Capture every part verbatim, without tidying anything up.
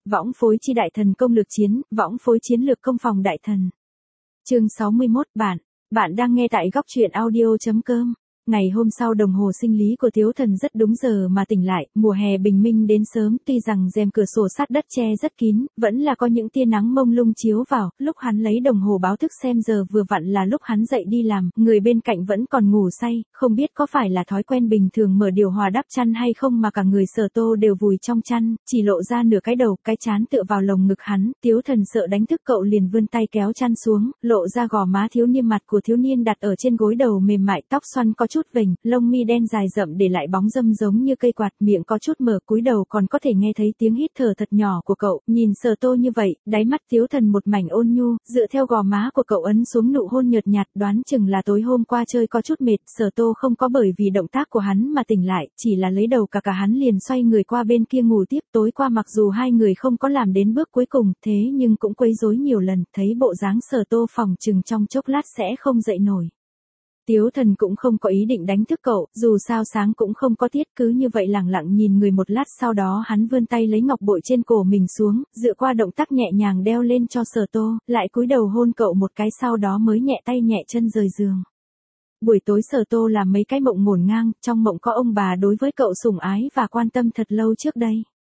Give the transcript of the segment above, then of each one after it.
võng phối chi đại thần công lược chiến, võng phối chiến lược công phòng đại thần. Chương sáu mươi mốt, bạn, bạn đang nghe tại góc truyện audio chấm com. Ngày hôm sau đồng hồ sinh lý của Tiếu Thần rất đúng giờ mà tỉnh lại, mùa hè bình minh đến sớm, tuy rằng rèm cửa sổ sát đất che rất kín, vẫn là có những tia nắng mông lung chiếu vào, lúc hắn lấy đồng hồ báo thức xem giờ vừa vặn là lúc hắn dậy đi làm, người bên cạnh vẫn còn ngủ say, không biết có phải là thói quen bình thường mở điều hòa đắp chăn hay không mà cả người Sở Tô đều vùi trong chăn, chỉ lộ ra nửa cái đầu, cái trán tựa vào lồng ngực hắn, Tiếu Thần sợ đánh thức cậu liền vươn tay kéo chăn xuống, lộ ra gò má thiếu niên mặt của thiếu niên đặt ở trên gối đầu mềm mại, tóc xoăn có chút vểnh, lông mi đen dài rậm để lại bóng râm giống như cây quạt, miệng có chút mở, cúi đầu còn có thể nghe thấy tiếng hít thở thật nhỏ của cậu, nhìn Sở Tô như vậy, đáy mắt Tiếu Thần một mảnh ôn nhu, dựa theo gò má của cậu ấn xuống nụ hôn nhợt nhạt, đoán chừng là tối hôm qua chơi có chút mệt, Sở Tô không có bởi vì động tác của hắn mà tỉnh lại, chỉ là lấy đầu cả cả hắn liền xoay người qua bên kia ngủ tiếp, tối qua mặc dù hai người không có làm đến bước cuối cùng, thế nhưng cũng quấy rối nhiều lần, thấy bộ dáng Sở Tô phòng chừng trong chốc lát sẽ không dậy nổi. Tiếu Thần cũng không có ý định đánh thức cậu, dù sao sáng cũng không có tiết, cứ như vậy lẳng lặng nhìn người một lát, sau đó hắn vươn tay lấy ngọc bội trên cổ mình xuống, dựa qua động tác nhẹ nhàng đeo lên cho Sở Tô, lại cúi đầu hôn cậu một cái sau đó mới nhẹ tay nhẹ chân rời giường. Buổi tối Sở Tô làm mấy cái mộng ngổn ngang, trong mộng có ông bà đối với cậu sủng ái và quan tâm thật lâu trước đây.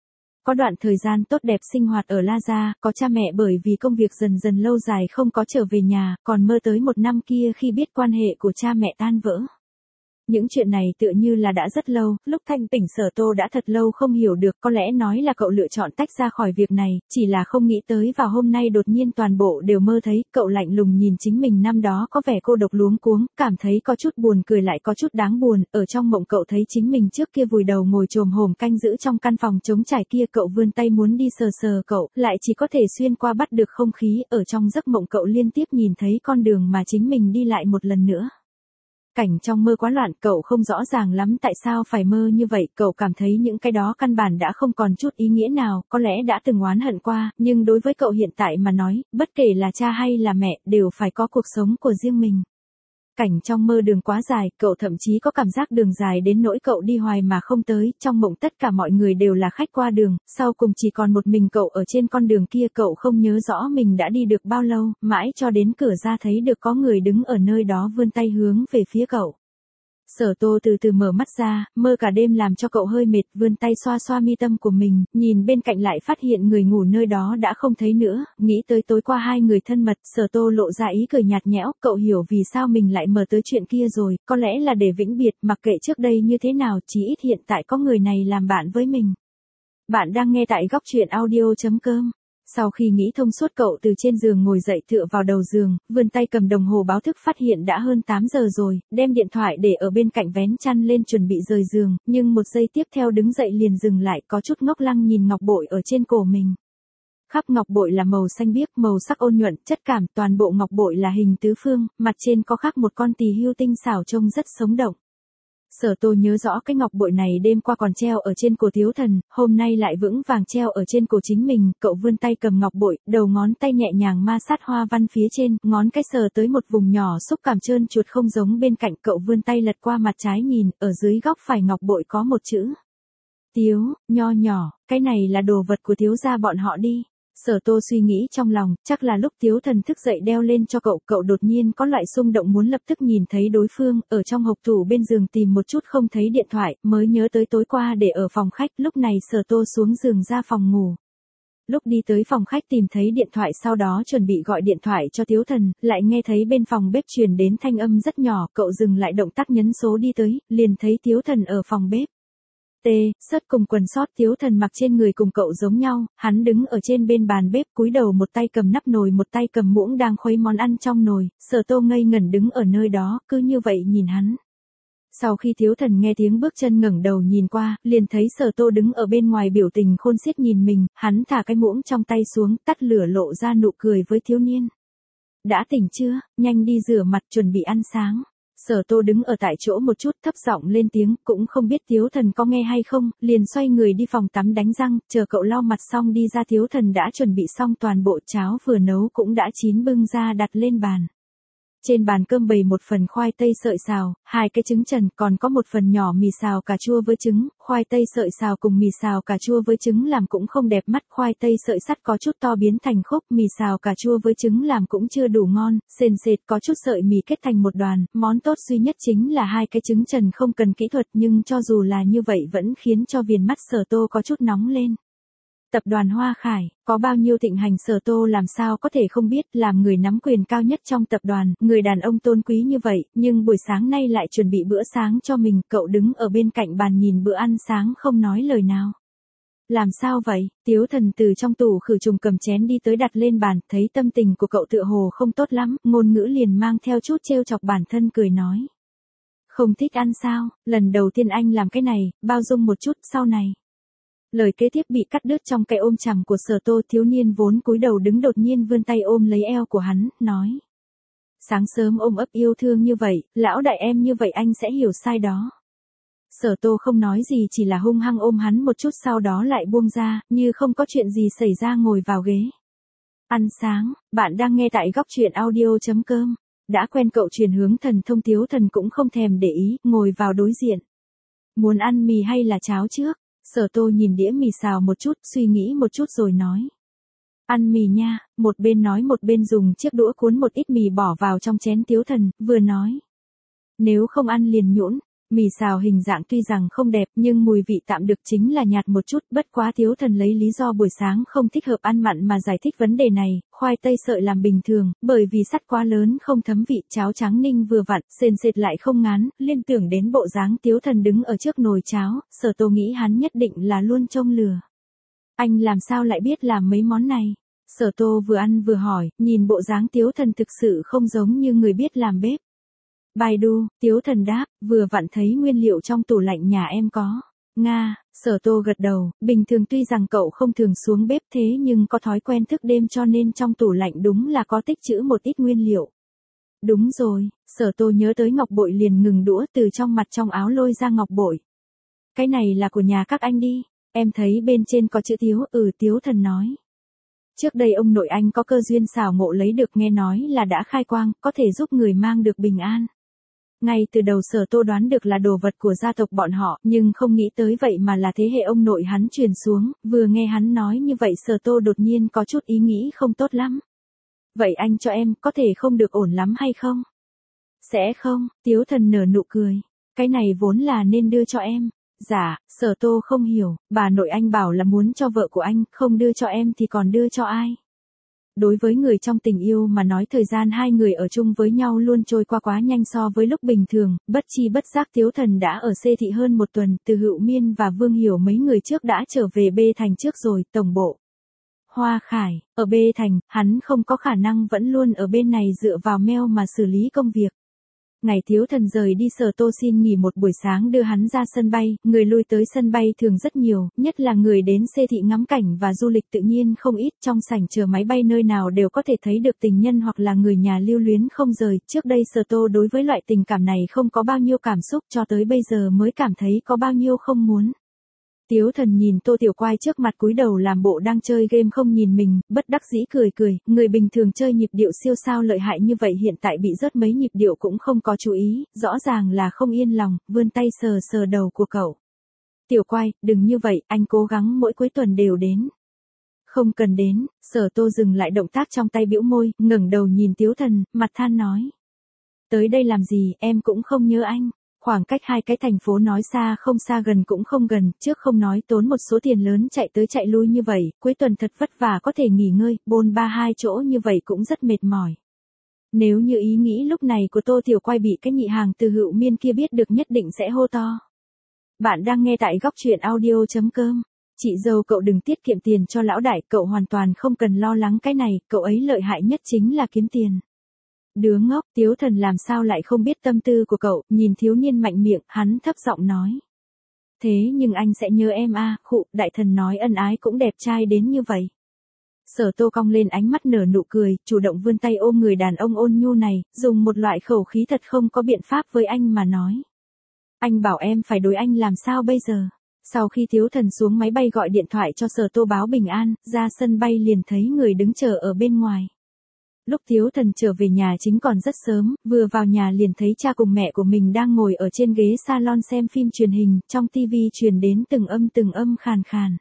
Có đoạn thời gian tốt đẹp sinh hoạt ở La Gia, có cha mẹ bởi vì công việc dần dần lâu dài không có trở về nhà, còn mơ tới một năm kia khi biết quan hệ của cha mẹ tan vỡ. Những chuyện này tựa như là đã rất lâu, lúc thanh tỉnh Sở Tô đã thật lâu không hiểu được, có lẽ nói là cậu lựa chọn tách ra khỏi việc này, chỉ là không nghĩ tới vào hôm nay đột nhiên toàn bộ đều mơ thấy, cậu lạnh lùng nhìn chính mình năm đó có vẻ cô độc luống cuống, cảm thấy có chút buồn cười lại có chút đáng buồn, ở trong mộng cậu thấy chính mình trước kia vùi đầu ngồi chồm hổm canh giữ trong căn phòng trống trải kia, cậu vươn tay muốn đi sờ sờ cậu, lại chỉ có thể xuyên qua bắt được không khí, ở trong giấc mộng cậu liên tiếp nhìn thấy con đường mà chính mình đi lại một lần nữa. Cảnh trong mơ quá loạn, cậu không rõ ràng lắm tại sao phải mơ như vậy, cậu cảm thấy những cái đó căn bản đã không còn chút ý nghĩa nào, có lẽ đã từng oán hận qua, nhưng đối với cậu hiện tại mà nói, bất kể là cha hay là mẹ, đều phải có cuộc sống của riêng mình. Cảnh trong mơ đường quá dài, cậu thậm chí có cảm giác đường dài đến nỗi cậu đi hoài mà không tới, trong mộng tất cả mọi người đều là khách qua đường, sau cùng chỉ còn một mình cậu ở trên con đường kia, cậu không nhớ rõ mình đã đi được bao lâu, mãi cho đến cửa ra thấy được có người đứng ở nơi đó vươn tay hướng về phía cậu. Sở Tô từ từ mở mắt ra, mơ cả đêm làm cho cậu hơi mệt, vươn tay xoa xoa mi tâm của mình, nhìn bên cạnh lại phát hiện người ngủ nơi đó đã không thấy nữa, nghĩ tới tối qua hai người thân mật, Sở Tô lộ ra ý cười nhạt nhẽo, cậu hiểu vì sao mình lại mơ tới chuyện kia rồi, có lẽ là để vĩnh biệt, mặc kệ trước đây như thế nào, chí ít hiện tại có người này làm bạn với mình. Bạn đang nghe tại góc truyện audio chấm com. Sau khi nghĩ thông suốt cậu từ trên giường ngồi dậy tựa vào đầu giường, vươn tay cầm đồng hồ báo thức phát hiện đã hơn tám giờ rồi, đem điện thoại để ở bên cạnh vén chăn lên chuẩn bị rời giường, nhưng một giây tiếp theo đứng dậy liền dừng lại, có chút ngốc lăng nhìn ngọc bội ở trên cổ mình. Khắp ngọc bội là màu xanh biếc, màu sắc ôn nhuận, chất cảm, toàn bộ ngọc bội là hình tứ phương, mặt trên có khắc một con tỳ hươu tinh xảo trông rất sống động. Sở Tô nhớ rõ cái ngọc bội này đêm qua còn treo ở trên cổ Tiếu Thần, hôm nay lại vững vàng treo ở trên cổ chính mình, cậu vươn tay cầm ngọc bội, đầu ngón tay nhẹ nhàng ma sát hoa văn phía trên, ngón cái sờ tới một vùng nhỏ xúc cảm trơn chuột không giống bên cạnh, cậu vươn tay lật qua mặt trái nhìn, ở dưới góc phải ngọc bội có một chữ. Tiếu, nho nhỏ, cái này là đồ vật của Tiếu gia bọn họ đi. Sở Tô suy nghĩ trong lòng, chắc là lúc Tiếu Thần thức dậy đeo lên cho cậu, cậu đột nhiên có loại xung động muốn lập tức nhìn thấy đối phương, ở trong hộc tủ bên giường tìm một chút không thấy điện thoại, mới nhớ tới tối qua để ở phòng khách, lúc này Sở Tô xuống giường ra phòng ngủ. Lúc đi tới phòng khách tìm thấy điện thoại sau đó chuẩn bị gọi điện thoại cho Tiếu Thần, lại nghe thấy bên phòng bếp truyền đến thanh âm rất nhỏ, cậu dừng lại động tác nhấn số đi tới, liền thấy Tiếu Thần ở phòng bếp. T, sớt cùng quần sót Tiếu Thần mặc trên người cùng cậu giống nhau, hắn đứng ở trên bên bàn bếp cúi đầu một tay cầm nắp nồi một tay cầm muỗng đang khuấy món ăn trong nồi, Sở Tô ngây ngẩn đứng ở nơi đó, cứ như vậy nhìn hắn. Sau khi Tiếu Thần nghe tiếng bước chân ngẩng đầu nhìn qua, liền thấy Sở Tô đứng ở bên ngoài biểu tình khôn xiết nhìn mình, hắn thả cái muỗng trong tay xuống, tắt lửa lộ ra nụ cười với thiếu niên. Đã tỉnh chưa, nhanh đi rửa mặt chuẩn bị ăn sáng. Sở Tô đứng ở tại chỗ một chút thấp giọng lên tiếng, cũng không biết Tiếu Thần có nghe hay không, liền xoay người đi phòng tắm đánh răng, chờ cậu lau mặt xong đi ra Tiếu Thần đã chuẩn bị xong toàn bộ cháo vừa nấu cũng đã chín bưng ra đặt lên bàn. Trên bàn cơm bày một phần khoai tây sợi xào, hai cái trứng trần, còn có một phần nhỏ mì xào cà chua với trứng, khoai tây sợi xào cùng mì xào cà chua với trứng làm cũng không đẹp mắt, khoai tây sợi sắt có chút to biến thành khúc, mì xào cà chua với trứng làm cũng chưa đủ ngon, sền sệt có chút sợi mì kết thành một đoàn, món tốt duy nhất chính là hai cái trứng trần không cần kỹ thuật nhưng cho dù là như vậy vẫn khiến cho viền mắt Sở Tô có chút nóng lên. Tập đoàn Hoa Khải, có bao nhiêu thịnh hành Sở Tô làm sao có thể không biết, làm người nắm quyền cao nhất trong tập đoàn, người đàn ông tôn quý như vậy, nhưng buổi sáng nay lại chuẩn bị bữa sáng cho mình, cậu đứng ở bên cạnh bàn nhìn bữa ăn sáng không nói lời nào. Làm sao vậy? Tiếu Thần từ trong tủ khử trùng cầm chén đi tới đặt lên bàn, thấy tâm tình của cậu tựa hồ không tốt lắm, ngôn ngữ liền mang theo chút trêu chọc bản thân cười nói. Không thích ăn sao, lần đầu tiên anh làm cái này, bao dung một chút, sau này. Lời kế tiếp bị cắt đứt trong cái ôm chầm của Sở Tô, thiếu niên vốn cúi đầu đứng đột nhiên vươn tay ôm lấy eo của hắn, nói. Sáng sớm ôm ấp yêu thương như vậy, lão đại em như vậy anh sẽ hiểu sai đó. Sở Tô không nói gì chỉ là hung hăng ôm hắn một chút sau đó lại buông ra, như không có chuyện gì xảy ra ngồi vào ghế. Ăn sáng, bạn đang nghe tại góc truyện audio chấm com. Đã quen cậu truyền hướng thần thông Tiếu Thần cũng không thèm để ý, ngồi vào đối diện. Muốn ăn mì hay là cháo trước? Sở Tô nhìn đĩa mì xào một chút, suy nghĩ một chút rồi nói. Ăn mì nha, một bên nói một bên dùng chiếc đũa cuốn một ít mì bỏ vào trong chén Tiếu Thần, vừa nói. Nếu không ăn liền nhũn. Mì xào hình dạng tuy rằng không đẹp nhưng mùi vị tạm được chính là nhạt một chút, bất quá Tiếu Thần lấy lý do buổi sáng không thích hợp ăn mặn mà giải thích vấn đề này, khoai tây sợi làm bình thường, bởi vì sắt quá lớn không thấm vị, cháo trắng ninh vừa vặn, sền sệt lại không ngán, liên tưởng đến bộ dáng Tiếu Thần đứng ở trước nồi cháo, Sở Tô nghĩ hắn nhất định là luôn trông lừa. Anh làm sao lại biết làm mấy món này? Sở Tô vừa ăn vừa hỏi, nhìn bộ dáng Tiếu Thần thực sự không giống như người biết làm bếp. Baidu, Tiếu Thần đáp, vừa vặn thấy nguyên liệu trong tủ lạnh nhà em có. Nga, Sở Tô gật đầu, bình thường tuy rằng cậu không thường xuống bếp thế nhưng có thói quen thức đêm cho nên trong tủ lạnh đúng là có tích trữ một ít nguyên liệu. Đúng rồi, Sở Tô nhớ tới ngọc bội liền ngừng đũa từ trong mặt trong áo lôi ra ngọc bội. Cái này là của nhà các anh đi, em thấy bên trên có chữ Tiếu, ừ Tiếu Thần nói. Trước đây ông nội anh có cơ duyên xảo ngộ lấy được nghe nói là đã khai quang, có thể giúp người mang được bình an. Ngay từ đầu Sở Tô đoán được là đồ vật của gia tộc bọn họ, nhưng không nghĩ tới vậy mà là thế hệ ông nội hắn truyền xuống, vừa nghe hắn nói như vậy Sở Tô đột nhiên có chút ý nghĩ không tốt lắm. Vậy anh cho em, có thể không được ổn lắm hay không? Sẽ không, Tiếu Thần nở nụ cười. Cái này vốn là nên đưa cho em. Dạ, Sở Tô không hiểu, bà nội anh bảo là muốn cho vợ của anh, không đưa cho em thì còn đưa cho ai? Đối với người trong tình yêu mà nói thời gian hai người ở chung với nhau luôn trôi qua quá nhanh so với lúc bình thường, bất chi bất giác Tiếu Thần đã ở xê thị hơn một tuần, từ Hữu Miên và Vương Hiểu mấy người trước đã trở về B Thành trước rồi, tổng bộ. Hoa Khải, ở B Thành, hắn không có khả năng vẫn luôn ở bên này dựa vào mail mà xử lý công việc. Ngày Tiếu Thần rời đi Sở Tô xin nghỉ một buổi sáng đưa hắn ra sân bay, người lui tới sân bay thường rất nhiều, nhất là người đến xê thị ngắm cảnh và du lịch tự nhiên không ít, trong sảnh chờ máy bay nơi nào đều có thể thấy được tình nhân hoặc là người nhà lưu luyến không rời, trước đây Sở Tô đối với loại tình cảm này không có bao nhiêu cảm xúc cho tới bây giờ mới cảm thấy có bao nhiêu không muốn. Tiếu Thần nhìn Tô Tiểu Quai trước mặt cúi đầu làm bộ đang chơi game không nhìn mình, bất đắc dĩ cười cười, người bình thường chơi nhịp điệu siêu sao lợi hại như vậy hiện tại bị rớt mấy nhịp điệu cũng không có chú ý, rõ ràng là không yên lòng, vươn tay sờ sờ đầu của cậu. Tiểu Quai, đừng như vậy, anh cố gắng mỗi cuối tuần đều đến. Không cần đến, Sở Tô dừng lại động tác trong tay bĩu môi, ngẩng đầu nhìn Tiếu Thần, mặt than nói. Tới đây làm gì, em cũng không nhớ anh. Khoảng cách hai cái thành phố nói xa không xa gần cũng không gần, trước không nói tốn một số tiền lớn chạy tới chạy lui như vậy, cuối tuần thật vất vả có thể nghỉ ngơi, bôn ba hai chỗ như vậy cũng rất mệt mỏi. Nếu như ý nghĩ lúc này của Tô Tiểu Quai bị cái nhị hàng từ Hữu Miên kia biết được nhất định sẽ hô to. Bạn đang nghe tại góc truyện audio chấm com. Chị dâu cậu đừng tiết kiệm tiền cho lão đại, cậu hoàn toàn không cần lo lắng cái này, cậu ấy lợi hại nhất chính là kiếm tiền. Đứa ngốc, Tiếu Thần làm sao lại không biết tâm tư của cậu, nhìn thiếu niên mạnh miệng, hắn thấp giọng nói. Thế nhưng anh sẽ nhớ em a, à, khụ, đại thần nói ân ái cũng đẹp trai đến như vậy. Sở Tô cong lên ánh mắt nở nụ cười, chủ động vươn tay ôm người đàn ông ôn nhu này, dùng một loại khẩu khí thật không có biện pháp với anh mà nói. Anh bảo em phải đối anh làm sao bây giờ? Sau khi Tiếu Thần xuống máy bay gọi điện thoại cho Sở Tô báo bình an, ra sân bay liền thấy người đứng chờ ở bên ngoài. Lúc Tiếu Thần trở về nhà chính còn rất sớm, vừa vào nhà liền thấy cha cùng mẹ của mình đang ngồi ở trên ghế salon xem phim truyền hình, trong tivi truyền đến từng âm từng âm khàn khàn.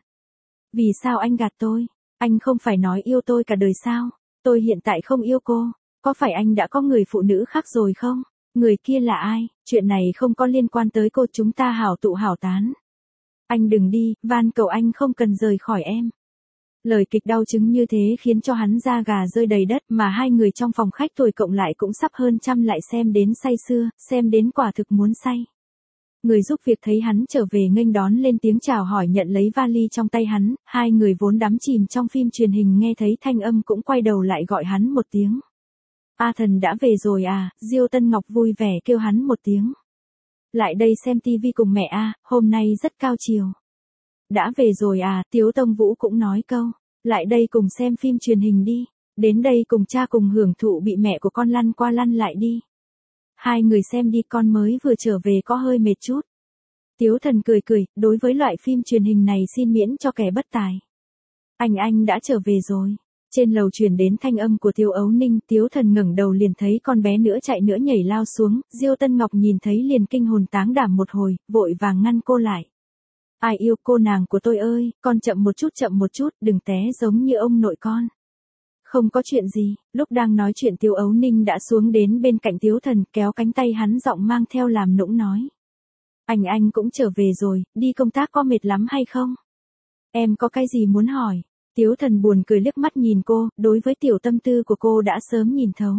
Vì sao anh gạt tôi? Anh không phải nói yêu tôi cả đời sao? Tôi hiện tại không yêu cô. Có phải anh đã có người phụ nữ khác rồi không? Người kia là ai? Chuyện này không có liên quan tới cô, chúng ta hảo tụ hảo tán. Anh đừng đi, van cầu anh không cần rời khỏi em. Lời kịch đau chứng như thế khiến cho hắn da gà rơi đầy đất, mà hai người trong phòng khách tuổi cộng lại cũng sắp hơn trăm lại xem đến say sưa, xem đến quả thực muốn say. Người giúp việc thấy hắn trở về nghênh đón lên tiếng chào hỏi nhận lấy vali trong tay hắn, hai người vốn đắm chìm trong phim truyền hình nghe thấy thanh âm cũng quay đầu lại gọi hắn một tiếng. A Thần đã về rồi à? Diêu Tân Ngọc vui vẻ kêu hắn một tiếng. Lại đây xem tivi cùng mẹ a, hôm nay rất cao chiều. Đã về rồi à? Tiếu Tông Vũ cũng nói câu. Lại đây cùng xem phim truyền hình đi. Đến đây cùng cha cùng hưởng thụ bị mẹ của con lăn qua lăn lại đi. Hai người xem đi, con mới vừa trở về có hơi mệt chút. Tiếu Thần cười cười, đối với loại phim truyền hình này xin miễn cho kẻ bất tài. Anh anh đã trở về rồi. Trên lầu truyền đến thanh âm của Tiêu Ấu Ninh, Tiếu Thần ngẩng đầu liền thấy con bé nữa chạy nữa nhảy lao xuống, Diêu Tân Ngọc nhìn thấy liền kinh hồn táng đảm một hồi, vội vàng ngăn cô lại. Ai yêu cô nàng của tôi ơi, con chậm một chút chậm một chút, đừng té giống như ông nội con. Không có chuyện gì, lúc đang nói chuyện Tiêu Ấu Ninh đã xuống đến bên cạnh Tiếu Thần kéo cánh tay hắn giọng mang theo làm nũng nói. Anh anh cũng trở về rồi, đi công tác có mệt lắm hay không? Em có cái gì muốn hỏi? Tiếu Thần buồn cười liếc mắt nhìn cô, đối với tiểu tâm tư của cô đã sớm nhìn thấu.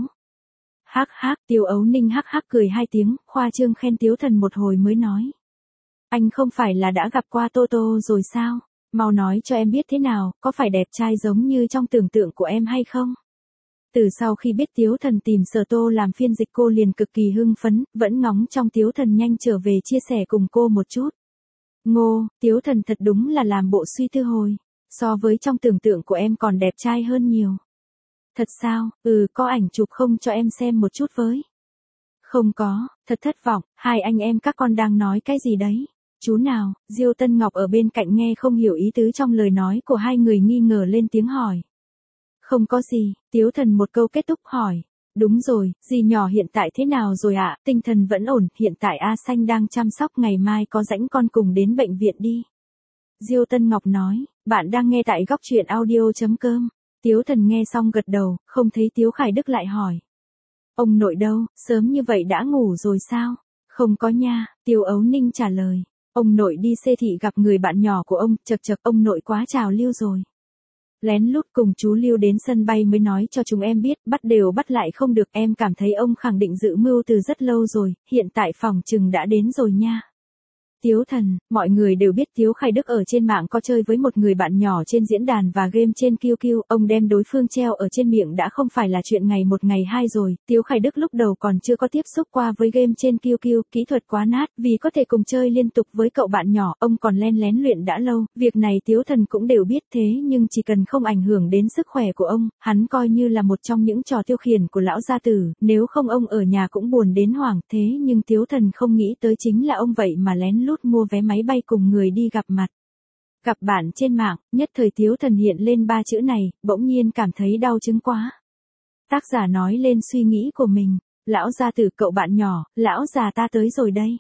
Hắc hắc, Tiêu Ấu Ninh hắc hắc cười hai tiếng, khoa trương khen Tiếu Thần một hồi mới nói. Anh không phải là đã gặp qua Tô Tô rồi sao? Mau nói cho em biết thế nào, có phải đẹp trai giống như trong tưởng tượng của em hay không? Từ sau khi biết Tiếu Thần tìm Sở Tô làm phiên dịch cô liền cực kỳ hưng phấn, vẫn ngóng trong Tiếu Thần nhanh trở về chia sẻ cùng cô một chút. Ngô, Tiếu Thần thật đúng là làm bộ suy tư hồi. So với trong tưởng tượng của em còn đẹp trai hơn nhiều. Thật sao? Ừ, có ảnh chụp không cho em xem một chút với? Không có, thật thất vọng, hai anh em các con đang nói cái gì đấy? Chú nào? Diêu Tân Ngọc ở bên cạnh nghe không hiểu ý tứ trong lời nói của hai người nghi ngờ lên tiếng hỏi. Không có gì, Tiếu Thần một câu kết thúc hỏi. Đúng rồi, dì nhỏ hiện tại thế nào rồi ạ? À? Tinh thần vẫn ổn, hiện tại A Xanh đang chăm sóc, ngày mai có rảnh con cùng đến bệnh viện đi. Diêu Tân Ngọc nói, bạn đang nghe tại góc truyện audio.com. Tiếu Thần nghe xong gật đầu, không thấy Tiếu Khải Đức lại hỏi. Ông nội đâu, sớm như vậy đã ngủ rồi sao? Không có nha, Tiêu Ấu Ninh trả lời. Ông nội đi siêu thị gặp người bạn nhỏ của ông, chật chật ông nội quá trào lưu rồi. Lén lút cùng chú Lưu đến sân bay mới nói cho chúng em biết, bắt đều bắt lại không được, em cảm thấy ông khẳng định dự mưu từ rất lâu rồi, hiện tại phòng trừng đã đến rồi nha. Tiếu Thần, mọi người đều biết Tiếu Khải Đức ở trên mạng có chơi với một người bạn nhỏ trên diễn đàn và game trên Q Q, ông đem đối phương treo ở trên miệng đã không phải là chuyện ngày một ngày hai rồi, Tiếu Khải Đức lúc đầu còn chưa có tiếp xúc qua với game trên Q Q, kỹ thuật quá nát, vì có thể cùng chơi liên tục với cậu bạn nhỏ, ông còn len lén luyện đã lâu, việc này Tiếu Thần cũng đều biết thế nhưng chỉ cần không ảnh hưởng đến sức khỏe của ông, hắn coi như là một trong những trò tiêu khiển của lão gia tử, nếu không ông ở nhà cũng buồn đến hoảng, thế nhưng Tiếu Thần không nghĩ tới chính là ông vậy mà lén lút mua vé máy bay cùng người đi gặp mặt. Gặp bạn trên mạng, nhất thời Tiếu Thần hiện lên ba chữ này, bỗng nhiên cảm thấy đau chứng quá. Tác giả nói lên suy nghĩ của mình, lão gia tử cậu bạn nhỏ, lão già ta tới rồi đây.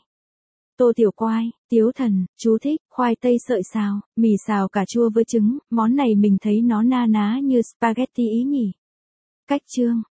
Tô Tiểu Quai, Tiếu Thần, chú thích, khoai tây sợi xào, mì xào cà chua với trứng, món này mình thấy nó na ná như spaghetti ý nhỉ. Cách chương.